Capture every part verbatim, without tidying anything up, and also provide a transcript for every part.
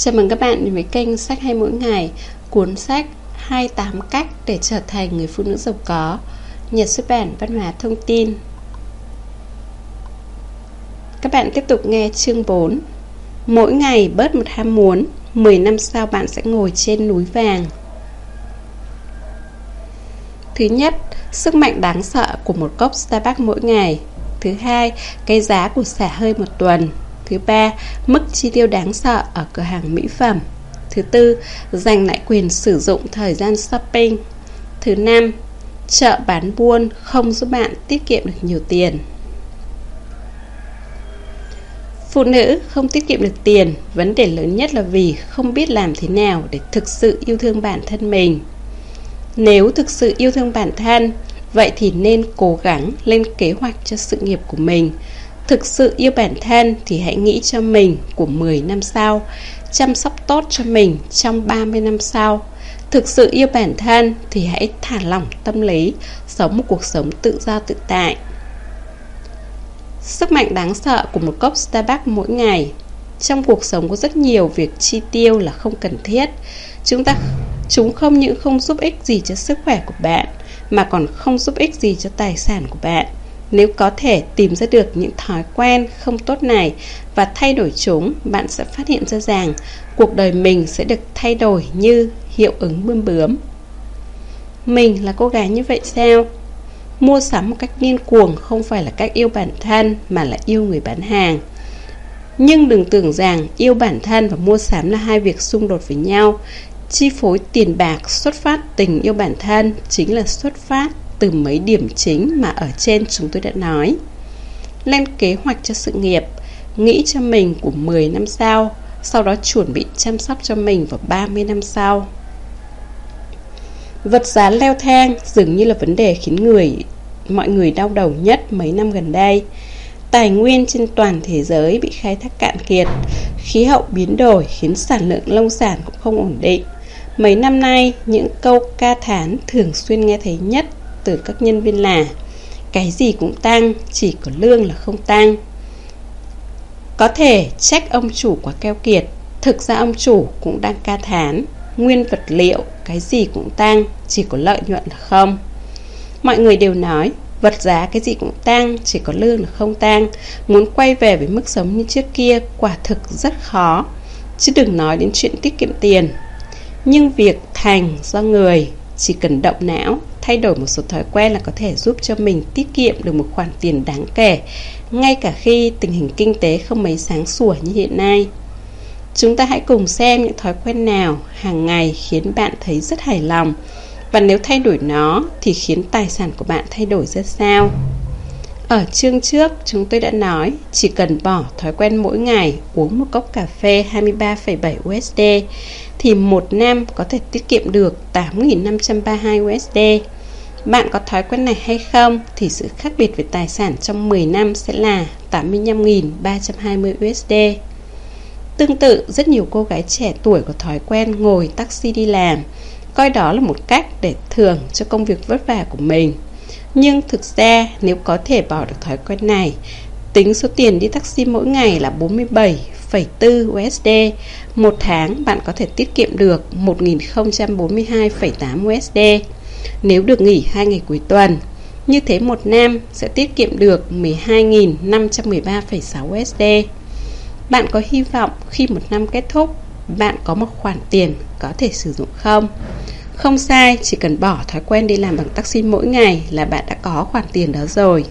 Chào mừng các bạn đến với kênh Sách Hay Mỗi Ngày, cuốn sách hai mươi tám cách để trở thành người phụ nữ giàu có, Nhà xuất bản Văn hóa Thông tin. Các bạn tiếp tục nghe chương bốn. Mỗi ngày bớt một ham muốn, mười năm sau bạn sẽ ngồi trên núi vàng. Thứ nhất, sức mạnh đáng sợ của một cốc Starbucks mỗi ngày. Thứ hai, cái giá của xả hơi một tuần. Thứ ba, mức chi tiêu đáng sợ ở cửa hàng mỹ phẩm. Thứ tư, giành lại quyền sử dụng thời gian shopping. Thứ năm, chợ bán buôn không giúp bạn tiết kiệm được nhiều tiền. Phụ nữ không tiết kiệm được tiền, vấn đề lớn nhất là vì không biết làm thế nào để thực sự yêu thương bản thân mình. Nếu thực sự yêu thương bản thân, vậy thì nên cố gắng lên kế hoạch cho sự nghiệp của mình. Thực sự yêu bản thân thì hãy nghĩ cho mình của mười năm sau, chăm sóc tốt cho mình trong ba mươi năm sau. Thực sự yêu bản thân thì hãy thả lỏng tâm lý, sống một cuộc sống tự do tự tại. Sức mạnh đáng sợ của một cốc Starbucks mỗi ngày. Trong cuộc sống có rất nhiều việc chi tiêu là không cần thiết. Chúng ta Chúng không những không giúp ích gì cho sức khỏe của bạn, mà còn không giúp ích gì cho tài sản của bạn. Nếu có thể tìm ra được những thói quen không tốt này và thay đổi chúng, bạn sẽ phát hiện ra rằng cuộc đời mình sẽ được thay đổi như hiệu ứng bươm bướm. Mình là cô gái như vậy sao? Mua sắm một cách điên cuồng không phải là cách yêu bản thân, mà là yêu người bán hàng. Nhưng đừng tưởng rằng yêu bản thân và mua sắm là hai việc xung đột với nhau. Chi phối tiền bạc xuất phát tình yêu bản thân chính là xuất phát từ mấy điểm chính mà ở trên chúng tôi đã nói. Lên kế hoạch cho sự nghiệp, nghĩ cho mình của mười năm sau, sau đó chuẩn bị chăm sóc cho mình vào ba mươi năm sau. Vật giá leo thang dường như là vấn đề khiến người mọi người đau đầu nhất mấy năm gần đây. Tài nguyên trên toàn thế giới bị khai thác cạn kiệt, khí hậu biến đổi khiến sản lượng nông sản cũng không ổn định. Mấy năm nay, những câu ca thán thường xuyên nghe thấy nhất từ các nhân viên là cái gì cũng tăng, chỉ có lương là không tăng. Có thể trách ông chủ quá keo kiệt, thực ra ông chủ cũng đang ca thán nguyên vật liệu, cái gì cũng tăng, chỉ có lợi nhuận là không. Mọi người đều nói vật giá cái gì cũng tăng, chỉ có lương là không tăng. Muốn quay về với mức sống như trước kia quả thực rất khó, chứ đừng nói đến chuyện tiết kiệm tiền. Nhưng việc thành do người, chỉ cần động não, thay đổi một số thói quen là có thể giúp cho mình tiết kiệm được một khoản tiền đáng kể, ngay cả khi tình hình kinh tế không mấy sáng sủa như hiện nay. Chúng ta hãy cùng xem những thói quen nào hàng ngày khiến bạn thấy rất hài lòng, và nếu thay đổi nó thì khiến tài sản của bạn thay đổi ra sao. Ở chương trước chúng tôi đã nói chỉ cần bỏ thói quen mỗi ngày uống một cốc cà phê hai mươi ba phẩy bảy u ét đê thì một năm có thể tiết kiệm được tám nghìn năm trăm ba mươi hai u ét đê. Bạn có thói quen này hay không thì sự khác biệt về tài sản trong mười năm sẽ là tám mươi lăm nghìn ba trăm hai mươi u ét đê. Tương tự, rất nhiều cô gái trẻ tuổi có thói quen ngồi taxi đi làm, coi đó là một cách để thưởng cho công việc vất vả của mình. Nhưng thực ra nếu có thể bỏ được thói quen này, tính số tiền đi taxi mỗi ngày là bốn mươi bảy phẩy bốn u ét đê, một tháng bạn có thể tiết kiệm được một nghìn không trăm bốn mươi hai phẩy tám u ét đê. Nếu được nghỉ hai ngày cuối tuần, như thế một năm sẽ tiết kiệm được mười hai nghìn năm trăm mười ba phẩy sáu u ét đê. Bạn có hy vọng khi một năm kết thúc, bạn có một khoản tiền có thể sử dụng không? Không sai, chỉ cần bỏ thói quen đi làm bằng taxi mỗi ngày là bạn đã có khoản tiền đó rồi.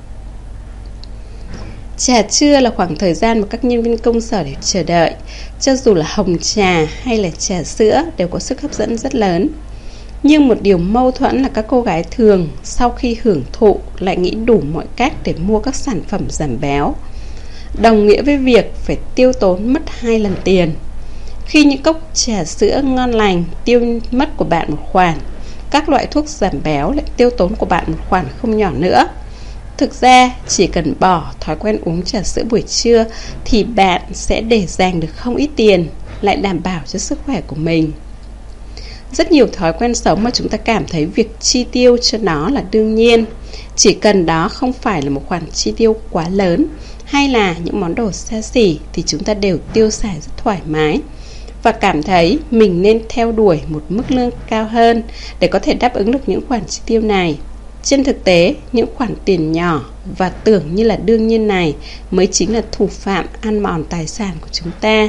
Trà trưa là khoảng thời gian mà các nhân viên công sở để chờ đợi. Cho dù là hồng trà hay là trà sữa đều có sức hấp dẫn rất lớn. Nhưng một điều mâu thuẫn là các cô gái thường sau khi hưởng thụ lại nghĩ đủ mọi cách để mua các sản phẩm giảm béo, đồng nghĩa với việc phải tiêu tốn mất hai lần tiền. Khi những cốc trà sữa ngon lành tiêu mất của bạn một khoản, các loại thuốc giảm béo lại tiêu tốn của bạn một khoản không nhỏ nữa. Thực ra, chỉ cần bỏ thói quen uống trà sữa buổi trưa thì bạn sẽ để dành được không ít tiền, lại đảm bảo cho sức khỏe của mình. Rất nhiều thói quen sống mà chúng ta cảm thấy việc chi tiêu cho nó là đương nhiên. Chỉ cần đó không phải là một khoản chi tiêu quá lớn hay là những món đồ xa xỉ thì chúng ta đều tiêu xài rất thoải mái. và cảm thấy mình nên theo đuổi một mức lương cao hơn để có thể đáp ứng được những khoản chi tiêu này. Trên thực tế, những khoản tiền nhỏ và tưởng như là đương nhiên này mới chính là thủ phạm ăn mòn tài sản của chúng ta.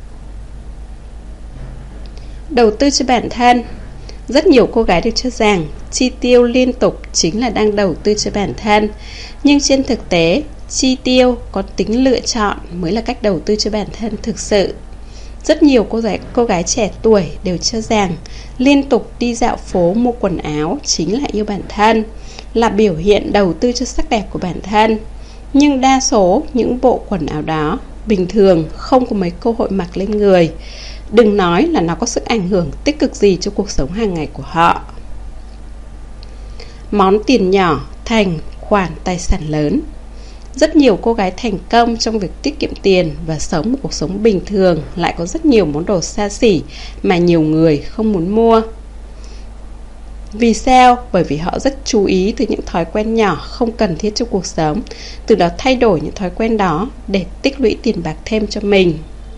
Đầu tư cho bản thân. Rất nhiều cô gái được cho rằng chi tiêu liên tục chính là đang đầu tư cho bản thân. Nhưng trên thực tế, chi tiêu có tính lựa chọn mới là cách đầu tư cho bản thân thực sự. Rất nhiều cô gái, cô gái trẻ tuổi đều cho rằng liên tục đi dạo phố mua quần áo chính là yêu bản thân, là biểu hiện đầu tư cho sắc đẹp của bản thân. Nhưng đa số những bộ quần áo đó bình thường không có mấy cơ hội mặc lên người, đừng nói là nó có sức ảnh hưởng tích cực gì cho cuộc sống hàng ngày của họ. Món tiền nhỏ thành khoản tài sản lớn. Rất nhiều cô gái thành công trong việc tiết kiệm tiền và sống một cuộc sống bình thường lại có rất nhiều món đồ xa xỉ mà nhiều người không muốn mua. Vì sao? Bởi vì họ rất chú ý từ những thói quen nhỏ không cần thiết trong cuộc sống, từ đó thay đổi những thói quen đó để tích lũy tiền bạc thêm cho mình.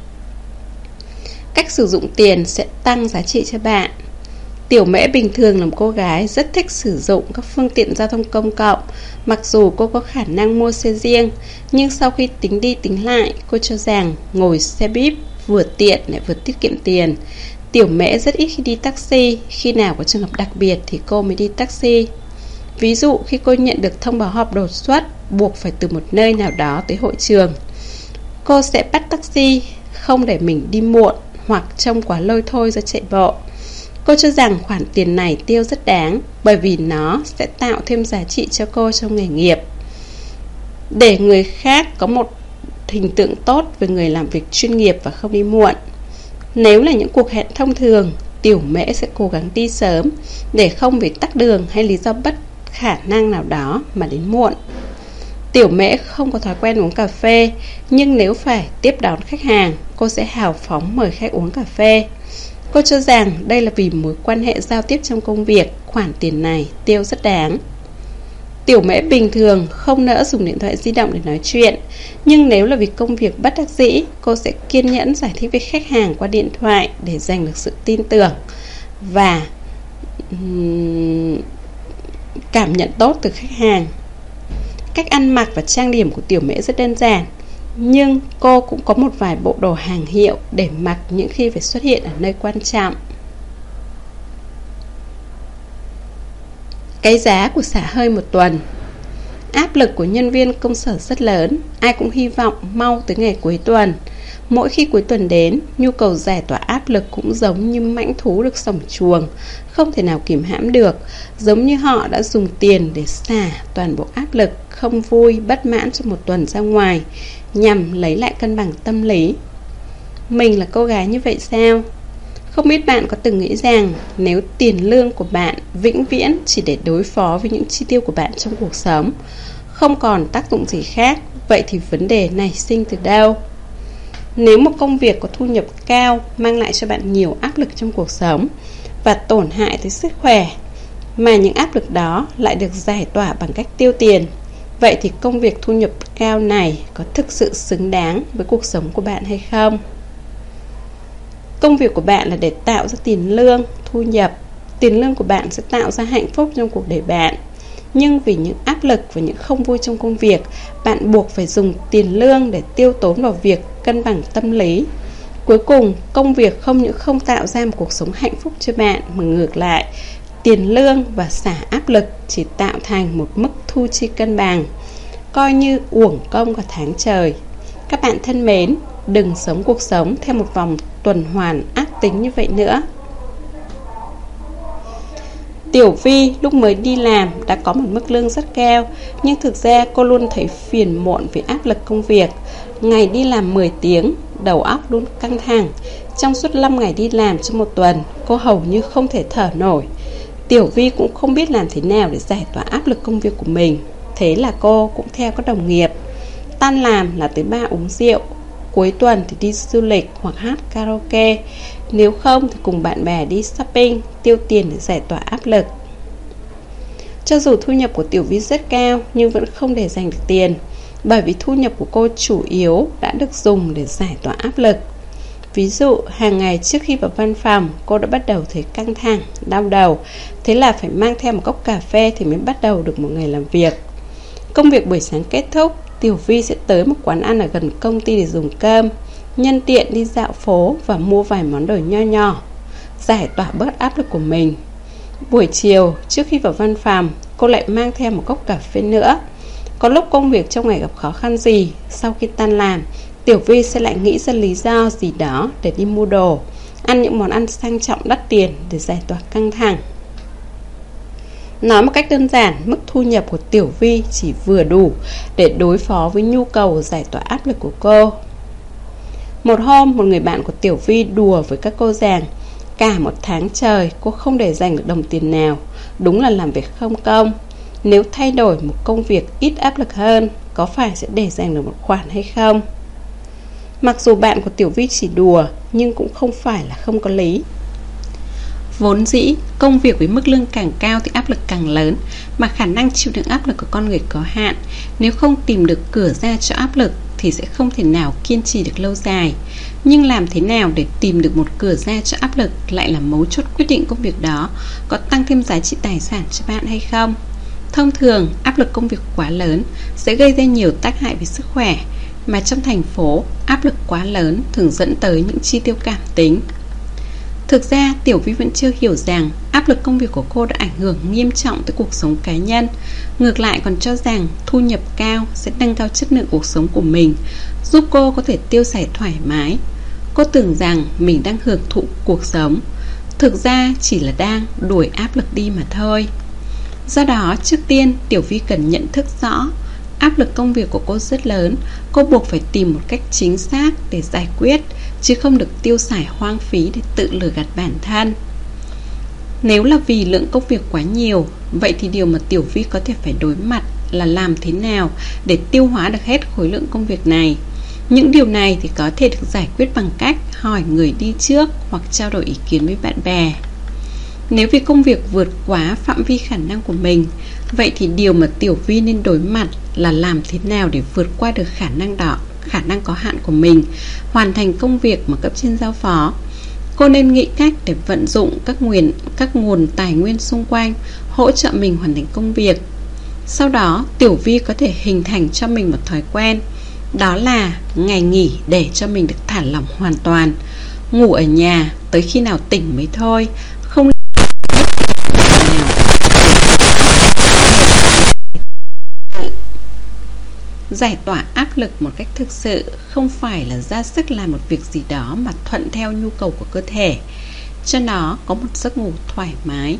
Cách sử dụng tiền sẽ tăng giá trị cho bạn. Tiểu Mễ bình thường là một cô gái rất thích sử dụng các phương tiện giao thông công cộng. Mặc dù cô có khả năng mua xe riêng, nhưng sau khi tính đi tính lại, cô cho rằng ngồi xe buýt vừa tiện lại vừa tiết kiệm tiền. Tiểu Mễ rất ít khi đi taxi, khi nào có trường hợp đặc biệt thì cô mới đi taxi. Ví dụ khi cô nhận được thông báo họp đột xuất buộc phải từ một nơi nào đó tới hội trường, cô sẽ bắt taxi, không để mình đi muộn hoặc trông quá lôi thôi do chạy bộ. Cô cho rằng khoản tiền này tiêu rất đáng, bởi vì nó sẽ tạo thêm giá trị cho cô trong nghề nghiệp, để người khác có một hình tượng tốt về người làm việc chuyên nghiệp và không đi muộn. Nếu là những cuộc hẹn thông thường, Tiểu Mễ sẽ cố gắng đi sớm để không vì tắc đường hay lý do bất khả năng nào đó mà đến muộn. Tiểu Mễ không có thói quen uống cà phê, nhưng nếu phải tiếp đón khách hàng, cô sẽ hào phóng mời khách uống cà phê. Cô cho rằng đây là vì mối quan hệ giao tiếp trong công việc, khoản tiền này tiêu rất đáng. Tiểu Mễ bình thường không nỡ dùng điện thoại di động để nói chuyện, nhưng nếu là vì công việc bất đắc dĩ, cô sẽ kiên nhẫn giải thích với khách hàng qua điện thoại để giành được sự tin tưởng và um, cảm nhận tốt từ khách hàng. Cách ăn mặc và trang điểm của Tiểu Mễ rất đơn giản, nhưng cô cũng có một vài bộ đồ hàng hiệu để mặc những khi phải xuất hiện ở nơi quan trọng. Cái giá của xả hơi một tuần. Áp lực của nhân viên công sở rất lớn, ai cũng hy vọng mau tới ngày cuối tuần. Mỗi khi cuối tuần đến, nhu cầu giải tỏa áp lực cũng giống như mãnh thú được sổng chuồng, không thể nào kìm hãm được, giống như họ đã dùng tiền để xả toàn bộ áp lực, không vui, bất mãn trong một tuần ra ngoài, nhằm lấy lại cân bằng tâm lý. Mình là cô gái như vậy sao? Không biết bạn có từng nghĩ rằng nếu tiền lương của bạn vĩnh viễn chỉ để đối phó với những chi tiêu của bạn trong cuộc sống, không còn tác dụng gì khác, vậy thì vấn đề nảy sinh từ đâu? Nếu một công việc có thu nhập cao mang lại cho bạn nhiều áp lực trong cuộc sống và tổn hại tới sức khỏe, mà những áp lực đó lại được giải tỏa bằng cách tiêu tiền, vậy thì công việc thu nhập cao này có thực sự xứng đáng với cuộc sống của bạn hay không? Công việc của bạn là để tạo ra tiền lương, thu nhập. Tiền lương của bạn sẽ tạo ra hạnh phúc trong cuộc đời bạn. Nhưng vì những áp lực và những không vui trong công việc, bạn buộc phải dùng tiền lương để tiêu tốn vào việc cân bằng tâm lý. Cuối cùng, công việc không những không tạo ra một cuộc sống hạnh phúc cho bạn, mà ngược lại, tiền lương và xả áp lực chỉ tạo thành một mức thu chi cân bằng, coi như uổng công cả tháng trời. Các bạn thân mến, đừng sống cuộc sống theo một vòng tuần hoàn ác tính như vậy nữa. Tiểu Vi lúc mới đi làm đã có một mức lương rất cao, nhưng thực ra cô luôn thấy phiền muộn vì áp lực công việc. Ngày đi làm mười tiếng, đầu óc luôn căng thẳng. Trong suốt năm ngày đi làm trong một tuần, cô hầu như không thể thở nổi. Tiểu Vi cũng không biết làm thế nào để giải tỏa áp lực công việc của mình. Thế là cô cũng theo các đồng nghiệp, tan làm là tới bar uống rượu, cuối tuần thì đi du lịch hoặc hát karaoke, nếu không thì cùng bạn bè đi shopping, tiêu tiền để giải tỏa áp lực. Cho dù thu nhập của Tiểu Vi rất cao nhưng vẫn không để dành được tiền, bởi vì thu nhập của cô chủ yếu đã được dùng để giải tỏa áp lực. Ví dụ, hàng ngày trước khi vào văn phòng, cô đã bắt đầu thấy căng thẳng, đau đầu. Thế là phải mang theo một cốc cà phê thì mới bắt đầu được một ngày làm việc. Công việc buổi sáng kết thúc, Tiểu Vi sẽ tới một quán ăn ở gần công ty để dùng cơm, nhân tiện đi dạo phố và mua vài món đồ nho nhỏ, giải tỏa bớt áp lực của mình. Buổi chiều, trước khi vào văn phòng, cô lại mang theo một cốc cà phê nữa. Có lúc công việc trong ngày gặp khó khăn gì, sau khi tan làm, Tiểu Vi sẽ lại nghĩ ra lý do gì đó để đi mua đồ, ăn những món ăn sang trọng đắt tiền để giải tỏa căng thẳng. Nói một cách đơn giản, mức thu nhập của Tiểu Vi chỉ vừa đủ để đối phó với nhu cầu giải tỏa áp lực của cô. Một hôm, một người bạn của Tiểu Vi đùa với các cô rằng cả một tháng trời cô không để dành được đồng tiền nào, đúng là làm việc không công. Nếu thay đổi một công việc ít áp lực hơn, có phải sẽ để dành được một khoản hay không? Mặc dù bạn của Tiểu Vi chỉ đùa, nhưng cũng không phải là không có lý. Vốn dĩ, công việc với mức lương càng cao thì áp lực càng lớn, mà khả năng chịu đựng áp lực của con người có hạn. Nếu không tìm được cửa ra cho áp lực thì sẽ không thể nào kiên trì được lâu dài. Nhưng làm thế nào để tìm được một cửa ra cho áp lực lại là mấu chốt quyết định công việc đó có tăng thêm giá trị tài sản cho bạn hay không. Thông thường, áp lực công việc quá lớn sẽ gây ra nhiều tác hại về sức khỏe, mà trong thành phố, áp lực quá lớn thường dẫn tới những chi tiêu cảm tính. Thực ra, Tiểu Vi vẫn chưa hiểu rằng áp lực công việc của cô đã ảnh hưởng nghiêm trọng tới cuộc sống cá nhân. Ngược lại còn cho rằng thu nhập cao sẽ nâng cao chất lượng cuộc sống của mình, giúp cô có thể tiêu xài thoải mái. Cô tưởng rằng mình đang hưởng thụ cuộc sống, thực ra chỉ là đang đuổi áp lực đi mà thôi. Do đó, trước tiên Tiểu Vi cần nhận thức rõ áp lực công việc của cô rất lớn. Cô buộc phải tìm một cách chính xác để giải quyết, chứ không được tiêu xài hoang phí để tự lừa gạt bản thân. Nếu là vì lượng công việc quá nhiều, vậy thì điều mà Tiểu Vi có thể phải đối mặt là làm thế nào để tiêu hóa được hết khối lượng công việc này. Những điều này thì có thể được giải quyết bằng cách hỏi người đi trước hoặc trao đổi ý kiến với bạn bè. Nếu vì công việc vượt quá phạm vi khả năng của mình, vậy thì điều mà Tiểu Vi nên đối mặt là làm thế nào để vượt qua được khả năng đó, khả năng có hạn của mình, hoàn thành công việc mà cấp trên giao phó. Cô nên nghĩ cách để vận dụng các nguồn, các nguồn tài nguyên xung quanh hỗ trợ mình hoàn thành công việc. Sau đó, Tiểu Vi có thể hình thành cho mình một thói quen, đó là ngày nghỉ để cho mình được thả lỏng hoàn toàn. Ngủ ở nhà tới khi nào tỉnh mới thôi, không giải tỏa áp lực một cách thực sự, không phải là ra sức làm một việc gì đó mà thuận theo nhu cầu của cơ thể, cho nó có một giấc ngủ thoải mái.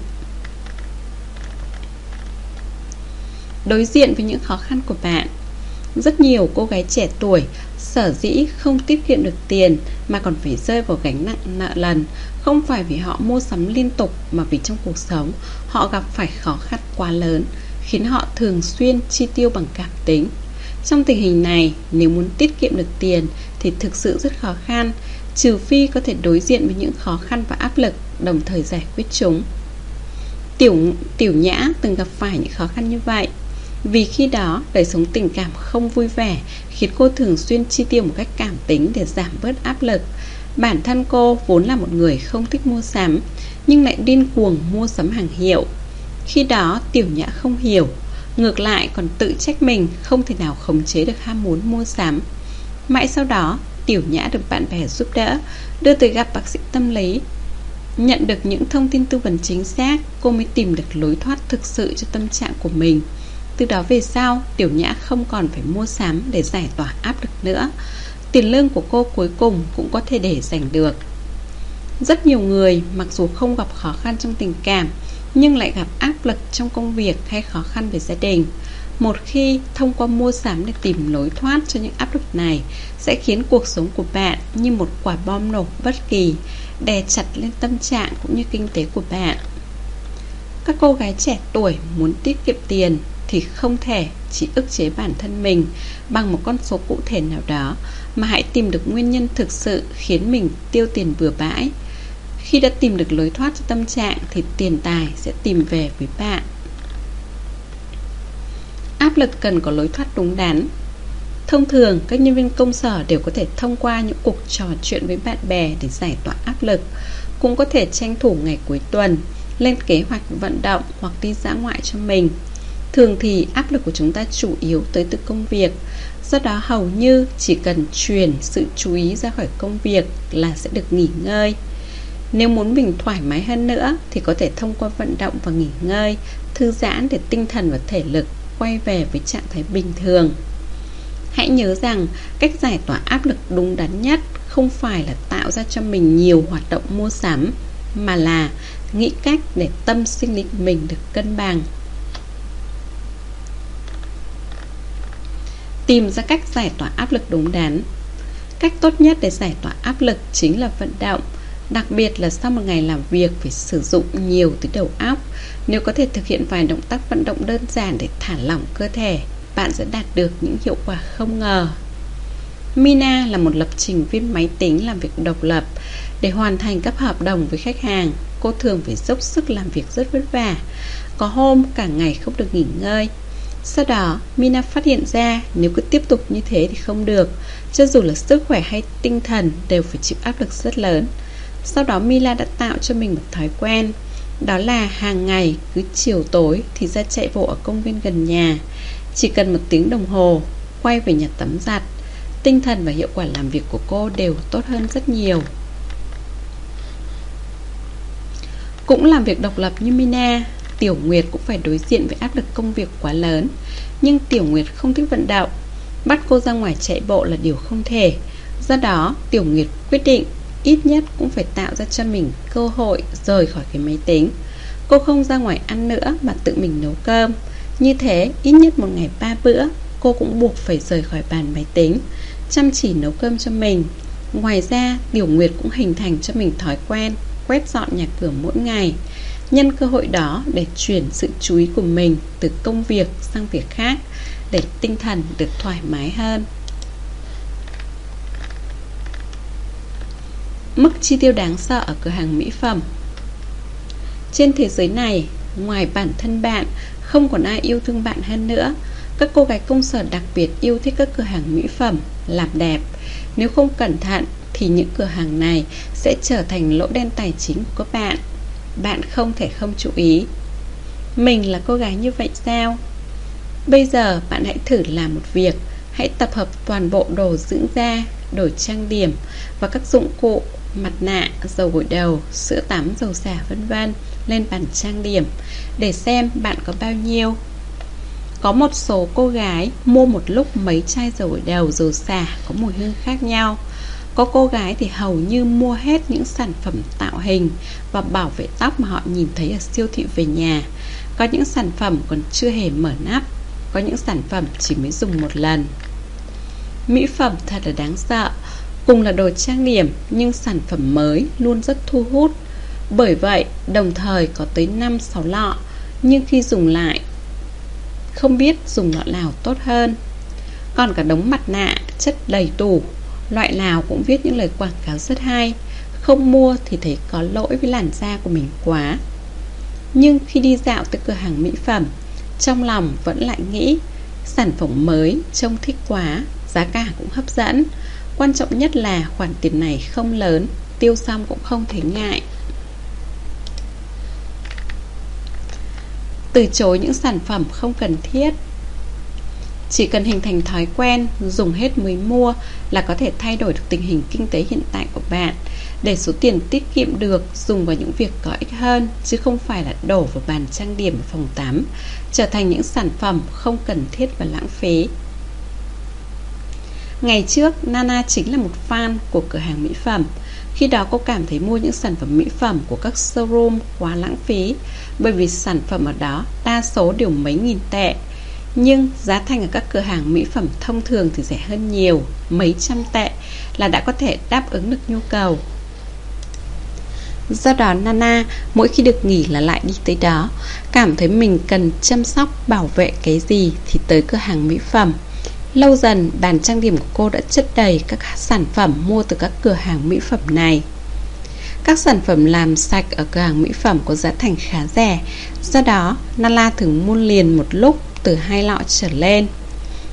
Đối diện với những khó khăn của bạn, rất nhiều cô gái trẻ tuổi sở dĩ không tiết kiệm được tiền mà còn phải rơi vào gánh nặng nợ nần, không phải vì họ mua sắm liên tục, mà vì trong cuộc sống họ gặp phải khó khăn quá lớn, khiến họ thường xuyên chi tiêu bằng cảm tính. Trong tình hình này, nếu muốn tiết kiệm được tiền thì thực sự rất khó khăn, trừ phi có thể đối diện với những khó khăn và áp lực, đồng thời giải quyết chúng. Tiểu, Tiểu Nhã từng gặp phải những khó khăn như vậy. Vì khi đó, đời sống tình cảm không vui vẻ, khiến cô thường xuyên chi tiêu một cách cảm tính để giảm bớt áp lực. Bản thân cô vốn là một người không thích mua sắm, nhưng lại điên cuồng mua sắm hàng hiệu. Khi đó, Tiểu Nhã không hiểu, ngược lại còn tự trách mình không thể nào khống chế được ham muốn mua sắm. Mãi sau đó, Tiểu Nhã được bạn bè giúp đỡ, đưa tới gặp bác sĩ tâm lý. Nhận được những thông tin tư vấn chính xác, cô mới tìm được lối thoát thực sự cho tâm trạng của mình. Từ đó về sau, Tiểu Nhã không còn phải mua sắm để giải tỏa áp lực nữa. Tiền lương của cô cuối cùng cũng có thể để dành được. Rất nhiều người mặc dù không gặp khó khăn trong tình cảm, nhưng lại gặp áp lực trong công việc hay khó khăn về gia đình. Một khi thông qua mua sắm để tìm lối thoát cho những áp lực này, sẽ khiến cuộc sống của bạn như một quả bom nổ bất kỳ, đè chặt lên tâm trạng cũng như kinh tế của bạn. Các cô gái trẻ tuổi muốn tiết kiệm tiền thì không thể chỉ ức chế bản thân mình bằng một con số cụ thể nào đó, mà hãy tìm được nguyên nhân thực sự khiến mình tiêu tiền bừa bãi. Khi đã tìm được lối thoát cho tâm trạng thì tiền tài sẽ tìm về với bạn. Áp lực cần có lối thoát đúng đắn. Thông thường, các nhân viên công sở đều có thể thông qua những cuộc trò chuyện với bạn bè để giải tỏa áp lực. Cũng có thể tranh thủ ngày cuối tuần, lên kế hoạch vận động hoặc đi dã ngoại cho mình. Thường thì áp lực của chúng ta chủ yếu tới từ công việc. Do đó hầu như chỉ cần chuyển sự chú ý ra khỏi công việc là sẽ được nghỉ ngơi. Nếu muốn mình thoải mái hơn nữa thì có thể thông qua vận động và nghỉ ngơi, thư giãn để tinh thần và thể lực quay về với trạng thái bình thường. Hãy nhớ rằng cách giải tỏa áp lực đúng đắn nhất không phải là tạo ra cho mình nhiều hoạt động mua sắm, mà là nghĩ cách để tâm sinh lý của mình được cân bằng. Tìm ra cách giải tỏa áp lực đúng đắn. Cách tốt nhất để giải tỏa áp lực chính là vận động. Đặc biệt là sau một ngày làm việc phải sử dụng nhiều tới đầu óc. Nếu có thể thực hiện vài động tác vận động đơn giản để thả lỏng cơ thể, bạn sẽ đạt được những hiệu quả không ngờ. Mina là một lập trình viên máy tính làm việc độc lập. Để hoàn thành các hợp đồng với khách hàng, cô thường phải dốc sức làm việc rất vất vả. Có hôm cả ngày không được nghỉ ngơi. Sau đó, Mina phát hiện ra nếu cứ tiếp tục như thế thì không được. Cho dù là sức khỏe hay tinh thần đều phải chịu áp lực rất lớn. Sau đó Mina đã tạo cho mình một thói quen. Đó là hàng ngày cứ chiều tối thì ra chạy bộ ở công viên gần nhà. Chỉ cần một tiếng đồng hồ, quay về nhà tắm giặt. Tinh thần và hiệu quả làm việc của cô đều tốt hơn rất nhiều. Cũng làm việc độc lập như Mina, Tiểu Nguyệt cũng phải đối diện với áp lực công việc quá lớn. Nhưng Tiểu Nguyệt không thích vận động. Bắt cô ra ngoài chạy bộ là điều không thể. Do đó Tiểu Nguyệt quyết định ít nhất cũng phải tạo ra cho mình cơ hội rời khỏi cái máy tính. Cô không ra ngoài ăn nữa mà tự mình nấu cơm. Như thế ít nhất một ngày ba bữa cô cũng buộc phải rời khỏi bàn máy tính, chăm chỉ nấu cơm cho mình. Ngoài ra Tiểu Nguyệt cũng hình thành cho mình thói quen quét dọn nhà cửa mỗi ngày. Nhân cơ hội đó để chuyển sự chú ý của mình từ công việc sang việc khác, để tinh thần được thoải mái hơn. Mức chi tiêu đáng sợ ở cửa hàng mỹ phẩm. Trên thế giới này, ngoài bản thân bạn, không còn ai yêu thương bạn hơn nữa. Các cô gái công sở đặc biệt yêu thích các cửa hàng mỹ phẩm làm đẹp. Nếu không cẩn thận thì những cửa hàng này sẽ trở thành lỗ đen tài chính của các bạn. Bạn không thể không chú ý. Mình là cô gái như vậy sao? Bây giờ bạn hãy thử làm một việc. Hãy tập hợp toàn bộ đồ dưỡng da, đồ trang điểm và các dụng cụ, mặt nạ, dầu gội đầu, sữa tắm, dầu xả vân vân lên bàn trang điểm để xem bạn có bao nhiêu. Có một số cô gái mua một lúc mấy chai dầu gội đầu, dầu xả có mùi hương khác nhau. Có cô gái thì hầu như mua hết những sản phẩm tạo hình và bảo vệ tóc mà họ nhìn thấy ở siêu thị về nhà. Có những sản phẩm còn chưa hề mở nắp. Có những sản phẩm chỉ mới dùng một lần. Mỹ phẩm thật là đáng sợ. Cùng là đồ trang điểm nhưng sản phẩm mới luôn rất thu hút. Bởi vậy đồng thời có tới năm sáu lọ, nhưng khi dùng lại không biết dùng lọ nào tốt hơn. Còn cả đống mặt nạ chất đầy tủ, loại nào cũng viết những lời quảng cáo rất hay. Không mua thì thấy có lỗi với làn da của mình quá. Nhưng khi đi dạo tới cửa hàng mỹ phẩm, trong lòng vẫn lại nghĩ sản phẩm mới trông thích quá, giá cả cũng hấp dẫn. Quan trọng nhất là khoản tiền này không lớn, tiêu xong cũng không thấy ngại. Từ chối những sản phẩm không cần thiết. Chỉ cần hình thành thói quen dùng hết mới mua là có thể thay đổi được tình hình kinh tế hiện tại của bạn, để số tiền tiết kiệm được dùng vào những việc có ích hơn, chứ không phải là đổ vào bàn trang điểm và phòng tắm, trở thành những sản phẩm không cần thiết và lãng phí. Ngày trước, Nana chính là một fan của cửa hàng mỹ phẩm. Khi đó cô cảm thấy mua những sản phẩm mỹ phẩm của các showroom quá lãng phí, bởi vì sản phẩm ở đó đa số đều mấy nghìn tệ. Nhưng giá thành ở các cửa hàng mỹ phẩm thông thường thì rẻ hơn nhiều, mấy trăm tệ là đã có thể đáp ứng được nhu cầu. Do đó Nana mỗi khi được nghỉ là lại đi tới đó. Cảm thấy mình cần chăm sóc, bảo vệ cái gì thì tới cửa hàng mỹ phẩm. Lâu dần bàn trang điểm của cô đã chất đầy các sản phẩm mua từ các cửa hàng mỹ phẩm này. Các sản phẩm làm sạch ở cửa hàng mỹ phẩm có giá thành khá rẻ. Do đó Nala thường mua liền một lúc từ hai lọ trở lên.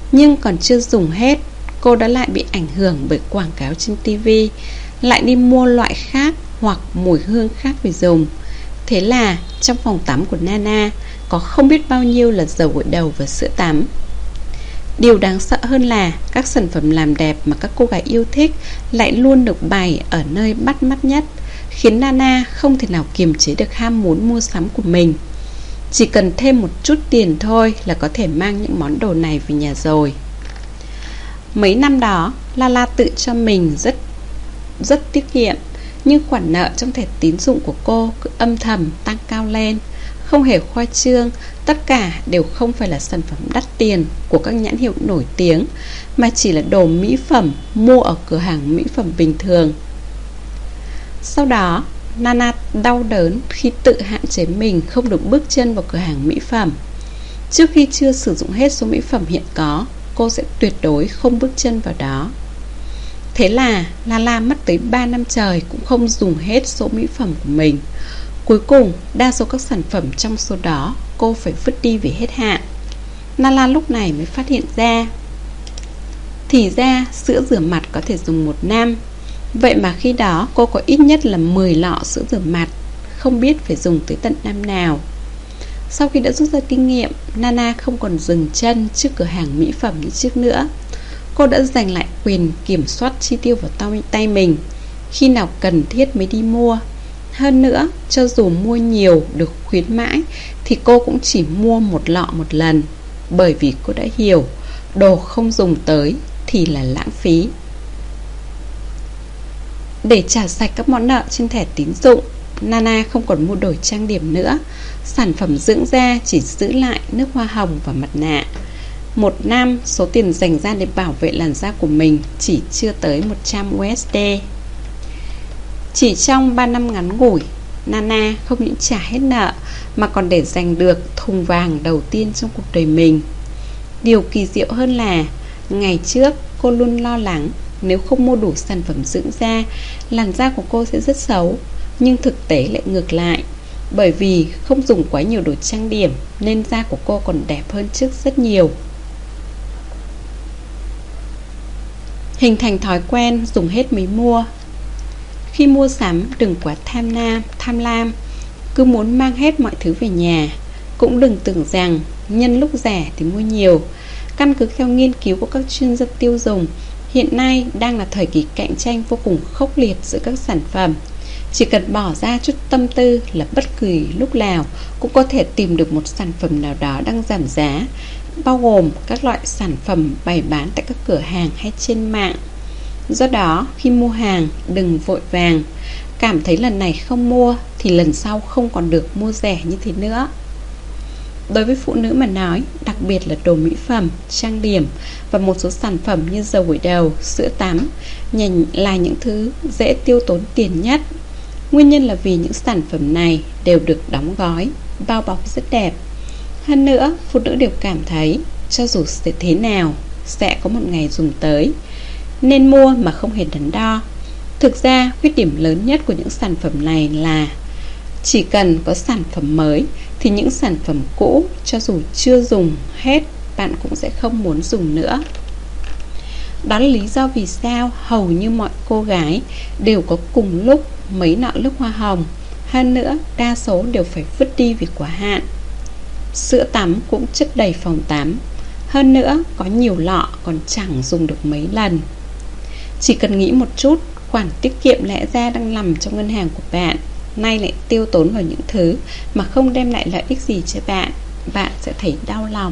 Nhưng còn chưa dùng hết, cô đã lại bị ảnh hưởng bởi quảng cáo trên tivi, lại đi mua loại khác hoặc mùi hương khác để dùng. Thế là trong phòng tắm của Nana có không biết bao nhiêu là dầu gội đầu và sữa tắm. Điều đáng sợ hơn là các sản phẩm làm đẹp mà các cô gái yêu thích lại luôn được bày ở nơi bắt mắt nhất, khiến Nana không thể nào kiềm chế được ham muốn mua sắm của mình. Chỉ cần thêm một chút tiền thôi là có thể mang những món đồ này về nhà rồi. Mấy năm đó, Lala tự cho mình rất rất tiết kiệm, nhưng khoản nợ trong thẻ tín dụng của cô cứ âm thầm tăng cao lên. Không hề khoa trương, tất cả đều không phải là sản phẩm đắt tiền của các nhãn hiệu nổi tiếng, mà chỉ là đồ mỹ phẩm mua ở cửa hàng mỹ phẩm bình thường. Sau đó, Nana đau đớn khi tự hạn chế mình không được bước chân vào cửa hàng mỹ phẩm. Trước khi chưa sử dụng hết số mỹ phẩm hiện có, cô sẽ tuyệt đối không bước chân vào đó. Thế là Lala mất tới ba năm trời cũng không dùng hết số mỹ phẩm của mình. Cuối cùng, đa số các sản phẩm trong số đó cô phải vứt đi vì hết hạn. Lala lúc này mới phát hiện ra, thì ra sữa rửa mặt có thể dùng một năm. Vậy mà khi đó cô có ít nhất là mười lọ sữa rửa mặt, không biết phải dùng tới tận năm nào. Sau khi đã rút ra kinh nghiệm, Nana không còn dừng chân trước cửa hàng mỹ phẩm như trước nữa. Cô đã giành lại quyền kiểm soát chi tiêu vào tay mình, khi nào cần thiết mới đi mua. Hơn nữa, cho dù mua nhiều được khuyến mãi thì cô cũng chỉ mua một lọ một lần, bởi vì cô đã hiểu đồ không dùng tới thì là lãng phí. Để trả sạch các món nợ trên thẻ tín dụng, Nana không còn mua đồ trang điểm nữa. Sản phẩm dưỡng da chỉ giữ lại nước hoa hồng và mặt nạ. Một năm, số tiền dành ra để bảo vệ làn da của mình chỉ chưa tới một trăm đô la. Chỉ trong ba năm ngắn ngủi, Nana không những trả hết nợ mà còn để giành được thùng vàng đầu tiên trong cuộc đời mình. Điều kỳ diệu hơn là ngày trước cô luôn lo lắng nếu không mua đủ sản phẩm dưỡng da, làn da của cô sẽ rất xấu. Nhưng thực tế lại ngược lại, bởi vì không dùng quá nhiều đồ trang điểm nên da của cô còn đẹp hơn trước rất nhiều. Hình thành thói quen dùng hết mới mua. Khi mua sắm đừng quá tham lam, tham lam, cứ muốn mang hết mọi thứ về nhà. Cũng đừng tưởng rằng nhân lúc rẻ thì mua nhiều. Căn cứ theo nghiên cứu của các chuyên gia tiêu dùng, hiện nay đang là thời kỳ cạnh tranh vô cùng khốc liệt giữa các sản phẩm. Chỉ cần bỏ ra chút tâm tư là bất kỳ lúc nào cũng có thể tìm được một sản phẩm nào đó đang giảm giá, bao gồm các loại sản phẩm bày bán tại các cửa hàng hay trên mạng. Do đó, khi mua hàng đừng vội vàng, cảm thấy lần này không mua thì lần sau không còn được mua rẻ như thế nữa. Đối với phụ nữ mà nói, đặc biệt là đồ mỹ phẩm, trang điểm và một số sản phẩm như dầu gội đầu, sữa tắm là những thứ dễ tiêu tốn tiền nhất. Nguyên nhân là vì những sản phẩm này đều được đóng gói, bao bọc rất đẹp. Hơn nữa, phụ nữ đều cảm thấy cho dù sẽ thế nào sẽ có một ngày dùng tới, nên mua mà không hề đắn đo. Thực ra, khuyết điểm lớn nhất của những sản phẩm này là chỉ cần có sản phẩm mới thì những sản phẩm cũ cho dù chưa dùng hết, bạn cũng sẽ không muốn dùng nữa. Đó là lý do vì sao hầu như mọi cô gái đều có cùng lúc mấy nọ nước hoa hồng. Hơn nữa, đa số đều phải vứt đi vì quá hạn. Sữa tắm cũng chất đầy phòng tắm. Hơn nữa, có nhiều lọ còn chẳng dùng được mấy lần. Chỉ cần nghĩ một chút, khoản tiết kiệm lẽ ra đang nằm trong ngân hàng của bạn nay lại tiêu tốn vào những thứ mà không đem lại lợi ích gì cho bạn, bạn sẽ thấy đau lòng.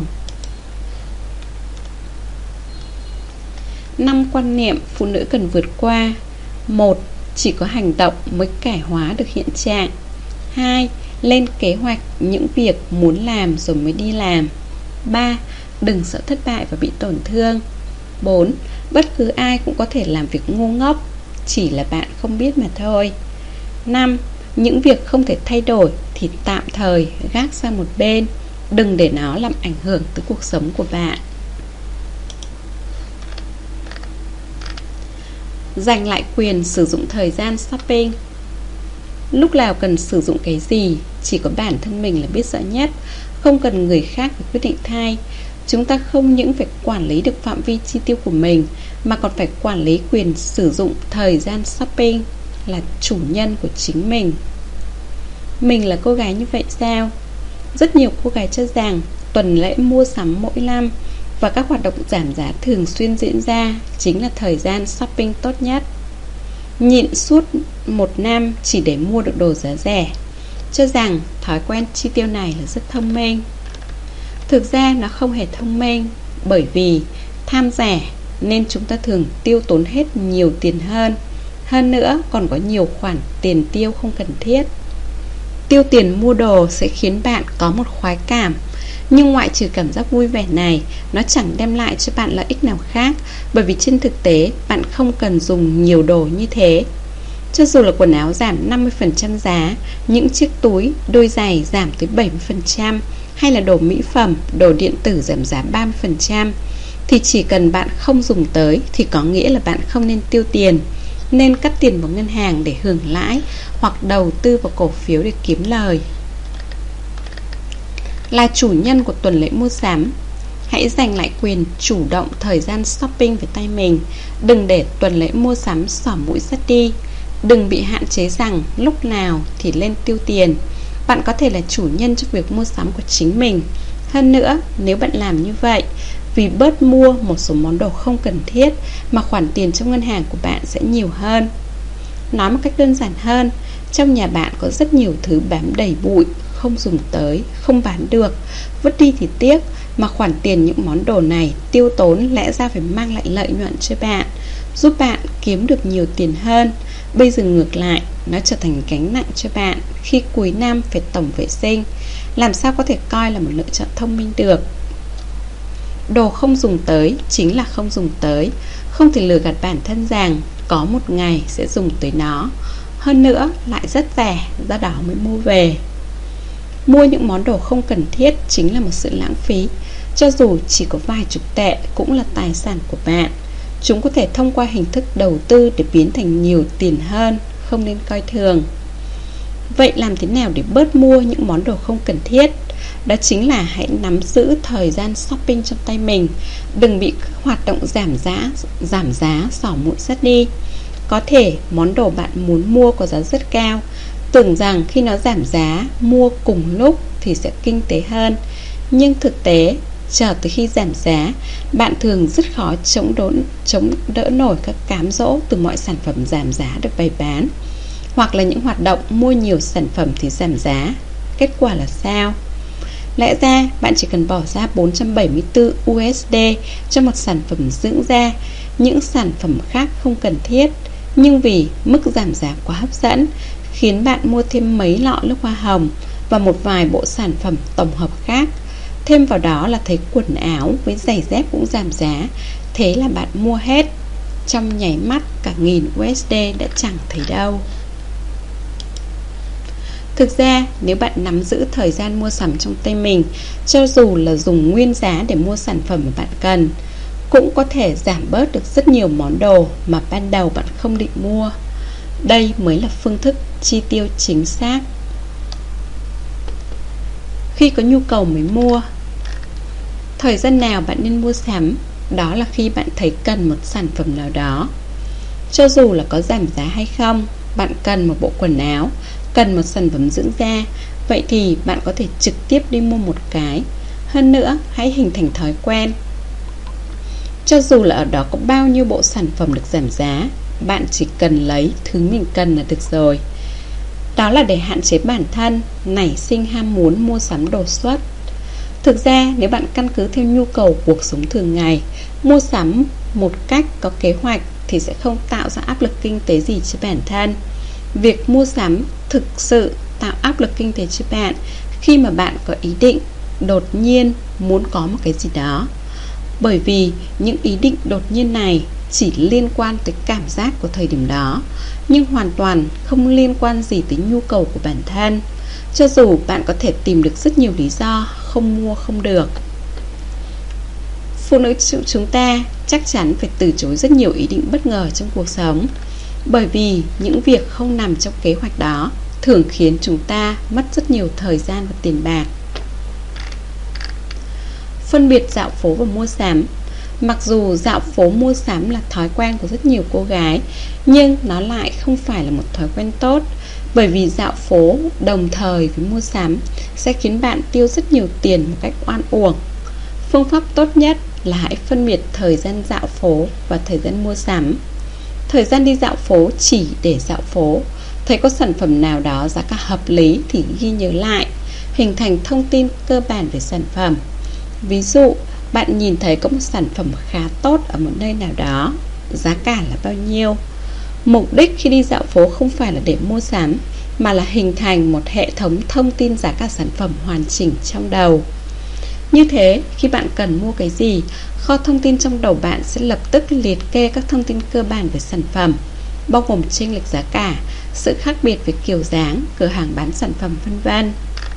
Năm quan niệm phụ nữ cần vượt qua. Một. Chỉ có hành động mới cải hóa được hiện trạng. Hai. Lên kế hoạch những việc muốn làm rồi mới đi làm. Ba. Đừng sợ thất bại và bị tổn thương. Bốn. Bất cứ ai cũng có thể làm việc ngu ngốc, chỉ là bạn không biết mà thôi. Năm. Những việc không thể thay đổi thì tạm thời gác sang một bên, đừng để nó làm ảnh hưởng tới cuộc sống của bạn. Giành lại quyền sử dụng thời gian shopping. Lúc nào cần sử dụng cái gì, chỉ có bản thân mình là biết rõ nhất, không cần người khác phải quyết định thay. chúng ta không những phải quản lý được phạm vi chi tiêu của mình, mà còn phải quản lý quyền sử dụng thời gian shopping, là chủ nhân của chính mình. Mình là cô gái như vậy sao? Rất nhiều cô gái cho rằng tuần lễ mua sắm mỗi năm và các hoạt động giảm giá thường xuyên diễn ra chính là thời gian shopping tốt nhất. Nhịn suốt một năm chỉ để mua được đồ giá rẻ, cho rằng thói quen chi tiêu này là rất thông minh. Thực ra nó không hề thông minh, bởi vì tham rẻ nên chúng ta thường tiêu tốn hết nhiều tiền hơn. Hơn nữa còn có nhiều khoản tiền tiêu không cần thiết. Tiêu tiền mua đồ sẽ khiến bạn có một khoái cảm, nhưng ngoại trừ cảm giác vui vẻ này, nó chẳng đem lại cho bạn lợi ích nào khác, bởi vì trên thực tế bạn không cần dùng nhiều đồ như thế. Cho dù là quần áo giảm năm mươi phần trăm giá, những chiếc túi, đôi giày giảm tới bảy mươi phần trăm, hay là đồ mỹ phẩm, đồ điện tử giảm giá ba mươi phần trăm, thì chỉ cần bạn không dùng tới thì có nghĩa là bạn không nên tiêu tiền, nên cắt tiền vào ngân hàng để hưởng lãi, hoặc đầu tư vào cổ phiếu để kiếm lời. Là chủ nhân của tuần lễ mua sắm, hãy giành lại quyền chủ động thời gian shopping về tay mình. Đừng để tuần lễ mua sắm xỏ mũi dắt đi. Đừng bị hạn chế rằng lúc nào thì lên tiêu tiền. Bạn có thể là chủ nhân trong việc mua sắm của chính mình. Hơn nữa, nếu bạn làm như vậy, vì bớt mua một số món đồ không cần thiết, mà khoản tiền trong ngân hàng của bạn sẽ nhiều hơn. Nói một cách đơn giản hơn, trong nhà bạn có rất nhiều thứ bám đầy bụi, không dùng tới, không bán được, vứt đi thì tiếc, mà khoản tiền những món đồ này tiêu tốn lẽ ra phải mang lại lợi nhuận cho bạn, giúp bạn kiếm được nhiều tiền hơn. Bây giờ ngược lại, nó trở thành gánh nặng cho bạn khi cuối năm phải tổng vệ sinh. Làm sao có thể coi là một lựa chọn thông minh được? Đồ không dùng tới chính là không dùng tới, không thể lừa gạt bản thân rằng có một ngày sẽ dùng tới nó. Hơn nữa lại rất rẻ, do đó mới mua về. Mua những món đồ không cần thiết chính là một sự lãng phí. Cho dù chỉ có vài chục tệ cũng là tài sản của bạn. Chúng có thể thông qua hình thức đầu tư để biến thành nhiều tiền hơn, không nên coi thường. Vậy làm thế nào để bớt mua những món đồ không cần thiết? Đó chính là hãy nắm giữ thời gian shopping trong tay mình. Đừng bị hoạt động giảm giá, giảm giá xỏ mũi dắt đi. Có thể món đồ bạn muốn mua có giá rất cao, tưởng rằng khi nó giảm giá, mua cùng lúc thì sẽ kinh tế hơn. Nhưng thực tế, chờ tới khi giảm giá, bạn thường rất khó chống, đốn, chống đỡ nổi các cám dỗ từ mọi sản phẩm giảm giá được bày bán, hoặc là những hoạt động mua nhiều sản phẩm thì giảm giá. Kết quả là sao? Lẽ ra bạn chỉ cần bỏ ra bốn trăm bảy mươi tư u ét đê cho một sản phẩm dưỡng da, những sản phẩm khác không cần thiết, nhưng vì mức giảm giá quá hấp dẫn, khiến bạn mua thêm mấy lọ nước hoa hồng và một vài bộ sản phẩm tổng hợp khác. Thêm vào đó là thấy quần áo với giày dép cũng giảm giá, thế là bạn mua hết. Trong nháy mắt cả nghìn u ét đê đã chẳng thấy đâu. Thực ra nếu bạn nắm giữ thời gian mua sắm trong tay mình, cho dù là dùng nguyên giá để mua sản phẩm mà bạn cần, cũng có thể giảm bớt được rất nhiều món đồ mà ban đầu bạn không định mua. Đây mới là phương thức chi tiêu chính xác. Khi có nhu cầu mới mua. Thời gian nào bạn nên mua sắm? Đó là khi bạn thấy cần một sản phẩm nào đó. Cho dù là có giảm giá hay không, bạn cần một bộ quần áo, cần một sản phẩm dưỡng da, vậy thì bạn có thể trực tiếp đi mua một cái. Hơn nữa, hãy hình thành thói quen. Cho dù là ở đó có bao nhiêu bộ sản phẩm được giảm giá, bạn chỉ cần lấy thứ mình cần là được rồi. Đó là để hạn chế bản thân nảy sinh ham muốn mua sắm đột xuất. Thực ra nếu bạn căn cứ theo nhu cầu cuộc sống thường ngày, mua sắm một cách có kế hoạch thì sẽ không tạo ra áp lực kinh tế gì cho bản thân. Việc mua sắm thực sự tạo áp lực kinh tế cho bạn khi mà bạn có ý định đột nhiên muốn có một cái gì đó. Bởi vì những ý định đột nhiên này chỉ liên quan tới cảm giác của thời điểm đó, nhưng hoàn toàn không liên quan gì tới nhu cầu của bản thân. Cho dù bạn có thể tìm được rất nhiều lý do không mua không được. Phụ nữ chúng ta chắc chắn phải từ chối rất nhiều ý định bất ngờ trong cuộc sống, bởi vì những việc không nằm trong kế hoạch đó thường khiến chúng ta mất rất nhiều thời gian và tiền bạc. Phân biệt dạo phố và mua sắm. Mặc dù dạo phố mua sắm là thói quen của rất nhiều cô gái, nhưng nó lại không phải là một thói quen tốt. Bởi vì dạo phố đồng thời với mua sắm sẽ khiến bạn tiêu rất nhiều tiền một cách oan uổng. Phương pháp tốt nhất là hãy phân biệt thời gian dạo phố và thời gian mua sắm. Thời gian đi dạo phố chỉ để dạo phố. Thấy có sản phẩm nào đó giá cả hợp lý thì ghi nhớ lại, hình thành thông tin cơ bản về sản phẩm. Ví dụ, bạn nhìn thấy có một sản phẩm khá tốt ở một nơi nào đó, giá cả là bao nhiêu. Mục đích khi đi dạo phố không phải là để mua sắm, mà là hình thành một hệ thống thông tin giá cả sản phẩm hoàn chỉnh trong đầu. Như thế, khi bạn cần mua cái gì, kho thông tin trong đầu bạn sẽ lập tức liệt kê các thông tin cơ bản về sản phẩm, bao gồm chênh lệch giá cả, sự khác biệt về kiểu dáng, cửa hàng bán sản phẩm, vân vân.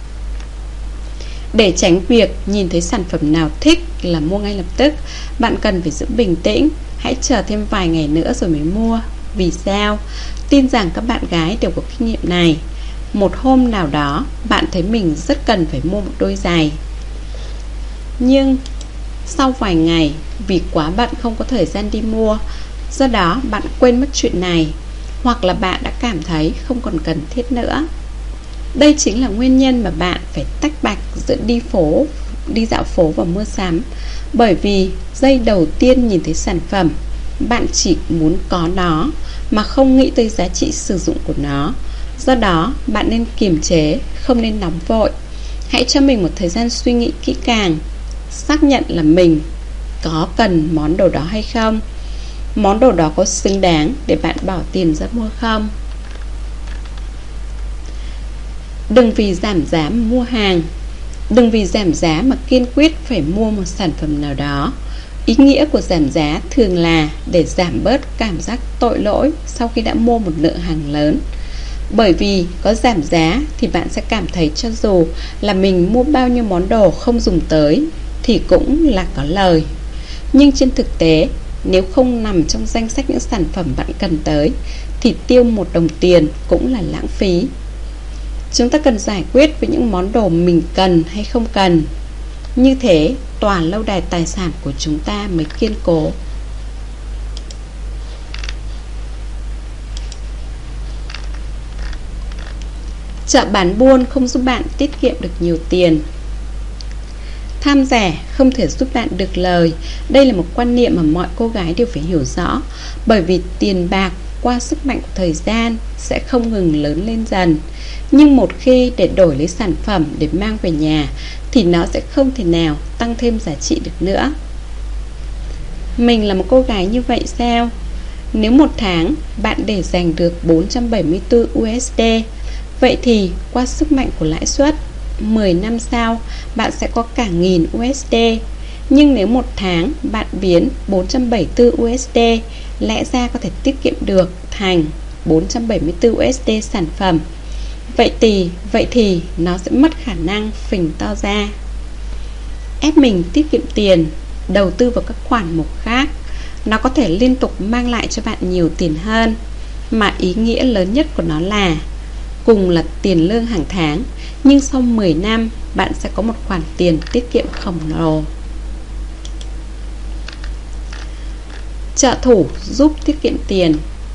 Để tránh việc nhìn thấy sản phẩm nào thích là mua ngay lập tức, bạn cần phải giữ bình tĩnh, hãy chờ thêm vài ngày nữa rồi mới mua. Vì sao? Tin rằng các bạn gái đều có kinh nghiệm này. Một hôm nào đó, bạn thấy mình rất cần phải mua một đôi giày, nhưng sau vài ngày, vì quá bận không có thời gian đi mua, do đó bạn quên mất chuyện này, hoặc là bạn đã cảm thấy không còn cần thiết nữa. Đây chính là nguyên nhân mà bạn phải tách bạch giữa đi phố, đi dạo phố và mua sắm. Bởi vì giây đầu tiên nhìn thấy sản phẩm, bạn chỉ muốn có nó mà không nghĩ tới giá trị sử dụng của nó. Do đó, bạn nên kiềm chế, không nên nóng vội. Hãy cho mình một thời gian suy nghĩ kỹ càng, xác nhận là mình có cần món đồ đó hay không, món đồ đó có xứng đáng để bạn bỏ tiền ra mua không. Đừng vì giảm giá mà mua hàng. Đừng vì giảm giá mà kiên quyết phải mua một sản phẩm nào đó. Ý nghĩa của giảm giá thường là để giảm bớt cảm giác tội lỗi sau khi đã mua một lượng hàng lớn. Bởi vì có giảm giá thì bạn sẽ cảm thấy cho dù là mình mua bao nhiêu món đồ không dùng tới thì cũng là có lời. Nhưng trên thực tế, nếu không nằm trong danh sách những sản phẩm bạn cần tới thì tiêu một đồng tiền cũng là lãng phí. Chúng ta cần giải quyết với những món đồ mình cần hay không cần. Như thế, tòa lâu đài tài sản của chúng ta mới kiên cố. Chợ bán buôn không giúp bạn tiết kiệm được nhiều tiền. Tham rẻ không thể giúp bạn được lời. Đây là một quan niệm mà mọi cô gái đều phải hiểu rõ. Bởi vì tiền bạc qua sức mạnh của thời gian sẽ không ngừng lớn lên dần. Nhưng một khi để đổi lấy sản phẩm để mang về nhà thì nó sẽ không thể nào tăng thêm giá trị được nữa. Mình là một cô gái như vậy sao? Nếu một tháng bạn để dành được bốn trăm bảy mươi tư u ét đê, vậy thì qua sức mạnh của lãi suất, mười năm sau bạn sẽ có cả nghìn u ét đê. Nhưng nếu một tháng bạn biến bốn trăm bảy mươi tư u ét đê lẽ ra có thể tiết kiệm được thành bốn trăm bảy mươi tư u ét đê sản phẩm, Vậy thì, vậy thì nó sẽ mất khả năng phình to ra. Ép mình tiết kiệm tiền, đầu tư vào các khoản mục khác. Nó có thể liên tục mang lại cho bạn nhiều tiền hơn. Mà ý nghĩa lớn nhất của nó là cùng là tiền lương hàng tháng, nhưng sau mười năm bạn sẽ có một khoản tiền tiết kiệm khổng lồ. Trợ thủ giúp tiết kiệm tiền.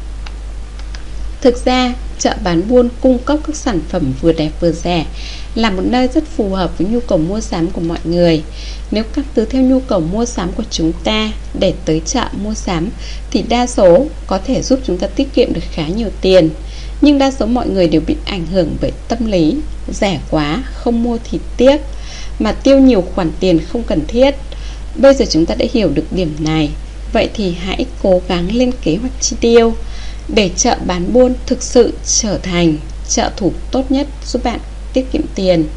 Thực ra, chợ bán buôn cung cấp các sản phẩm vừa đẹp vừa rẻ là một nơi rất phù hợp với nhu cầu mua sắm của mọi người. Nếu căn cứ theo nhu cầu mua sắm của chúng ta để tới chợ mua sắm thì đa số có thể giúp chúng ta tiết kiệm được khá nhiều tiền. Nhưng đa số mọi người đều bị ảnh hưởng bởi tâm lý rẻ quá, không mua thì tiếc, mà tiêu nhiều khoản tiền không cần thiết. Bây giờ chúng ta đã hiểu được điểm này, vậy thì hãy cố gắng lên kế hoạch chi tiêu để chợ bán buôn thực sự trở thành trợ thủ tốt nhất giúp bạn tiết kiệm tiền.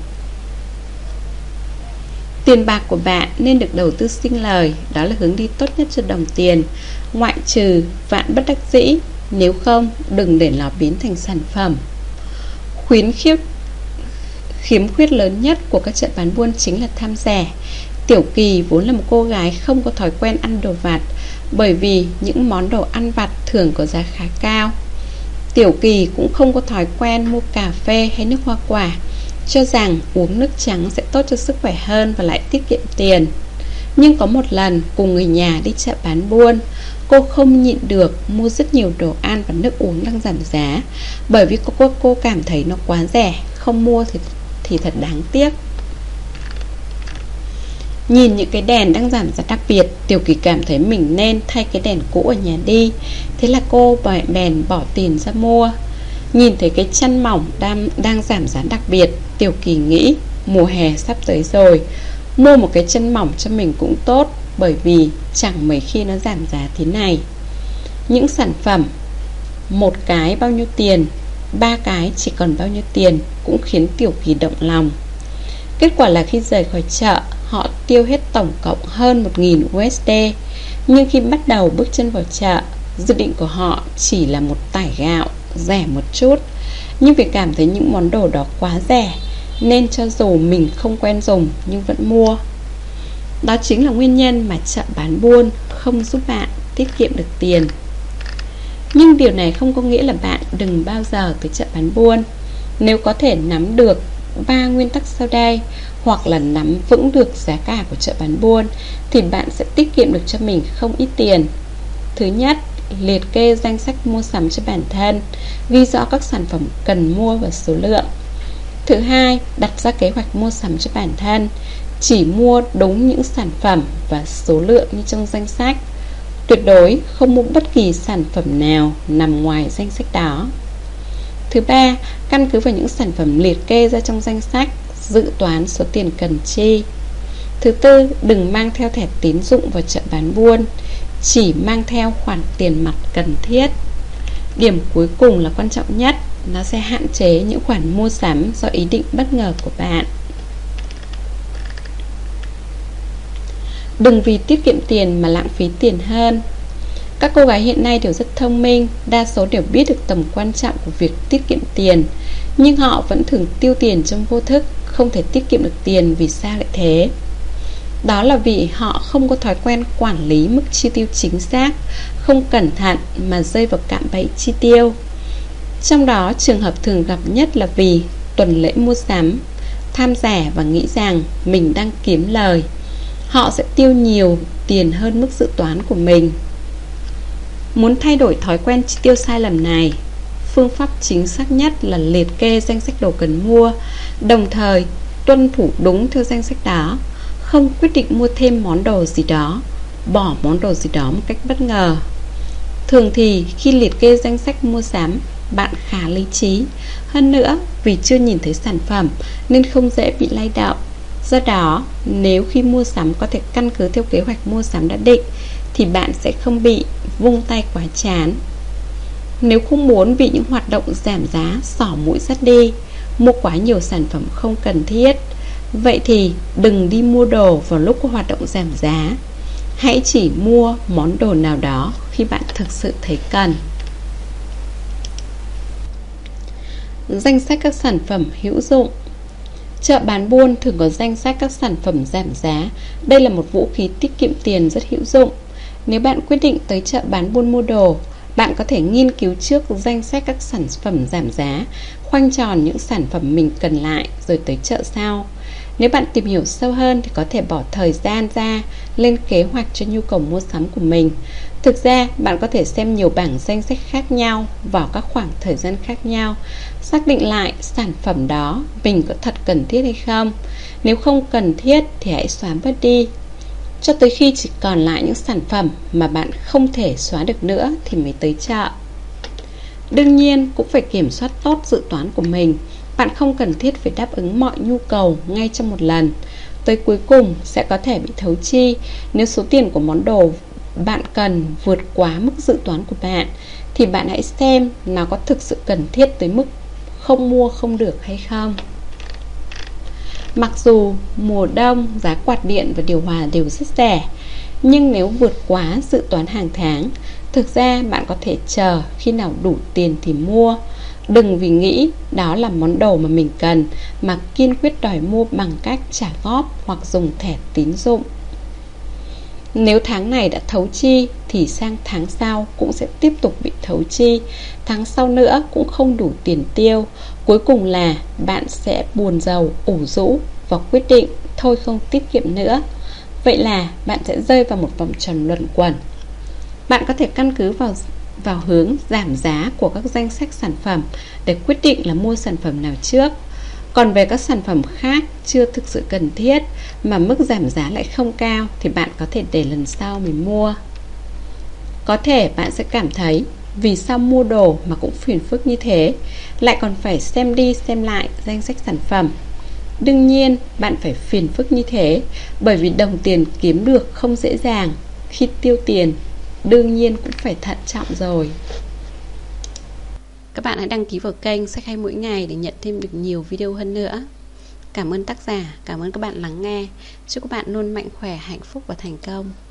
Tiền bạc của bạn nên được đầu tư sinh lời, đó là hướng đi tốt nhất cho đồng tiền, ngoại trừ vạn bất đắc dĩ, nếu không đừng để nó biến thành sản phẩm. Khuyến khích khiếm khuyết lớn nhất của các chợ bán buôn chính là tham rẻ. Tiểu Kỳ vốn là một cô gái không có thói quen ăn đồ vặt, bởi vì những món đồ ăn vặt thường có giá khá cao. Tiểu Kỳ cũng không có thói quen mua cà phê hay nước hoa quả, cho rằng uống nước trắng sẽ tốt cho sức khỏe hơn và lại tiết kiệm tiền. Nhưng có một lần cùng người nhà đi chợ bán buôn, cô không nhịn được mua rất nhiều đồ ăn và nước uống đang giảm giá, bởi vì cô, cô, cô cảm thấy nó quá rẻ, không mua thì, thì thật đáng tiếc. Nhìn những cái đèn đang giảm giá đặc biệt, Tiểu Kỳ cảm thấy mình nên thay cái đèn cũ ở nhà đi. Thế là cô bèn bỏ tiền ra mua. Nhìn thấy cái chăn mỏng đang, đang giảm giá đặc biệt, Tiểu Kỳ nghĩ mùa hè sắp tới rồi, mua một cái chăn mỏng cho mình cũng tốt, bởi vì chẳng mấy khi nó giảm giá thế này. Những sản phẩm một cái bao nhiêu tiền, ba cái chỉ còn bao nhiêu tiền cũng khiến Tiểu Kỳ động lòng. Kết quả là khi rời khỏi chợ, họ tiêu hết tổng cộng hơn một nghìn u ét đê. Nhưng khi bắt đầu bước chân vào chợ, dự định của họ chỉ là một tải gạo, rẻ một chút. Nhưng vì cảm thấy những món đồ đó quá rẻ, nên cho dù mình không quen dùng nhưng vẫn mua. Đó chính là nguyên nhân mà chợ bán buôn không giúp bạn tiết kiệm được tiền. Nhưng điều này không có nghĩa là bạn đừng bao giờ tới chợ bán buôn. Nếu có thể nắm được ba nguyên tắc sau đây, hoặc là nắm vững được giá cả của chợ bán buôn, thì bạn sẽ tiết kiệm được cho mình không ít tiền. Thứ nhất, liệt kê danh sách mua sắm cho bản thân, ghi rõ các sản phẩm cần mua và số lượng. Thứ hai, đặt ra kế hoạch mua sắm cho bản thân, chỉ mua đúng những sản phẩm và số lượng như trong danh sách. Tuyệt đối không mua bất kỳ sản phẩm nào nằm ngoài danh sách đó. Thứ ba, căn cứ vào những sản phẩm liệt kê ra trong danh sách, dự toán số tiền cần chi. Thứ tư, đừng mang theo thẻ tín dụng vào chợ bán buôn, chỉ mang theo khoản tiền mặt cần thiết. Điểm cuối cùng là quan trọng nhất, nó sẽ hạn chế những khoản mua sắm do ý định bất ngờ của bạn. Đừng vì tiết kiệm tiền mà lãng phí tiền hơn. Các cô gái hiện nay đều rất thông minh, đa số đều biết được tầm quan trọng của việc tiết kiệm tiền, nhưng họ vẫn thường tiêu tiền trong vô thức, không thể tiết kiệm được tiền. Vì sao lại thế? Đó là vì họ không có thói quen quản lý mức chi tiêu chính xác, không cẩn thận mà rơi vào cạm bẫy chi tiêu. Trong đó, trường hợp thường gặp nhất là vì tuần lễ mua sắm, tham gia và nghĩ rằng mình đang kiếm lời. Họ sẽ tiêu nhiều tiền hơn mức dự toán của mình. Muốn thay đổi thói quen chi tiêu sai lầm này, phương pháp chính xác nhất là liệt kê danh sách đồ cần mua, đồng thời tuân thủ đúng theo danh sách đó. Không quyết định mua thêm món đồ gì đó, bỏ món đồ gì đó một cách bất ngờ. Thường thì khi liệt kê danh sách mua sắm, bạn khá lý trí. Hơn nữa, vì chưa nhìn thấy sản phẩm nên không dễ bị lay động. Do đó, nếu khi mua sắm có thể căn cứ theo kế hoạch mua sắm đã định, thì bạn sẽ không bị vung tay quá chán. Nếu không muốn bị những hoạt động giảm giá xỏ mũi dắt đi, mua quá nhiều sản phẩm không cần thiết, vậy thì đừng đi mua đồ vào lúc có hoạt động giảm giá. Hãy chỉ mua món đồ nào đó khi bạn thực sự thấy cần. Danh sách các sản phẩm hữu dụng. Chợ bán buôn thường có danh sách các sản phẩm giảm giá. Đây là một vũ khí tiết kiệm tiền rất hữu dụng. Nếu bạn quyết định tới chợ bán buôn mua đồ, bạn có thể nghiên cứu trước danh sách các sản phẩm giảm giá, khoanh tròn những sản phẩm mình cần lại rồi tới chợ sau. Nếu bạn tìm hiểu sâu hơn thì có thể bỏ thời gian ra lên kế hoạch cho nhu cầu mua sắm của mình. Thực ra, bạn có thể xem nhiều bảng danh sách khác nhau vào các khoảng thời gian khác nhau, xác định lại sản phẩm đó mình có thật cần thiết hay không. Nếu không cần thiết thì hãy xóa bớt đi, cho tới khi chỉ còn lại những sản phẩm mà bạn không thể xóa được nữa thì mới tới chợ. Đương nhiên cũng phải kiểm soát tốt dự toán của mình. Bạn không cần thiết phải đáp ứng mọi nhu cầu ngay trong một lần. Tới cuối cùng sẽ có thể bị thấu chi nếu số tiền của món đồ bạn cần vượt quá mức dự toán của bạn. Thì bạn hãy xem nó có thực sự cần thiết tới mức không mua không được hay không. Mặc dù mùa đông giá quạt điện và điều hòa đều rất rẻ, nhưng nếu vượt quá dự toán hàng tháng, thực ra bạn có thể chờ khi nào đủ tiền thì mua. Đừng vì nghĩ đó là món đồ mà mình cần mà kiên quyết đòi mua bằng cách trả góp hoặc dùng thẻ tín dụng. Nếu tháng này đã thấu chi thì sang tháng sau cũng sẽ tiếp tục bị thấu chi, tháng sau nữa cũng không đủ tiền tiêu. Cuối cùng là bạn sẽ buồn rầu, ủ rũ và quyết định thôi không tiết kiệm nữa. Vậy là bạn sẽ rơi vào một vòng tròn luẩn quẩn. Bạn có thể căn cứ vào vào hướng giảm giá của các danh sách sản phẩm để quyết định là mua sản phẩm nào trước. Còn về các sản phẩm khác chưa thực sự cần thiết mà mức giảm giá lại không cao thì bạn có thể để lần sau mình mua. Có thể bạn sẽ cảm thấy vì sao mua đồ mà cũng phiền phức như thế, lại còn phải xem đi xem lại danh sách sản phẩm. Đương nhiên bạn phải phiền phức như thế bởi vì đồng tiền kiếm được không dễ dàng. Khi tiêu tiền đương nhiên cũng phải thận trọng rồi. Các bạn hãy đăng ký vào kênh Sách Hay Mỗi Ngày để nhận thêm được nhiều video hơn nữa. Cảm ơn tác giả, cảm ơn các bạn lắng nghe. Chúc các bạn luôn mạnh khỏe, hạnh phúc và thành công.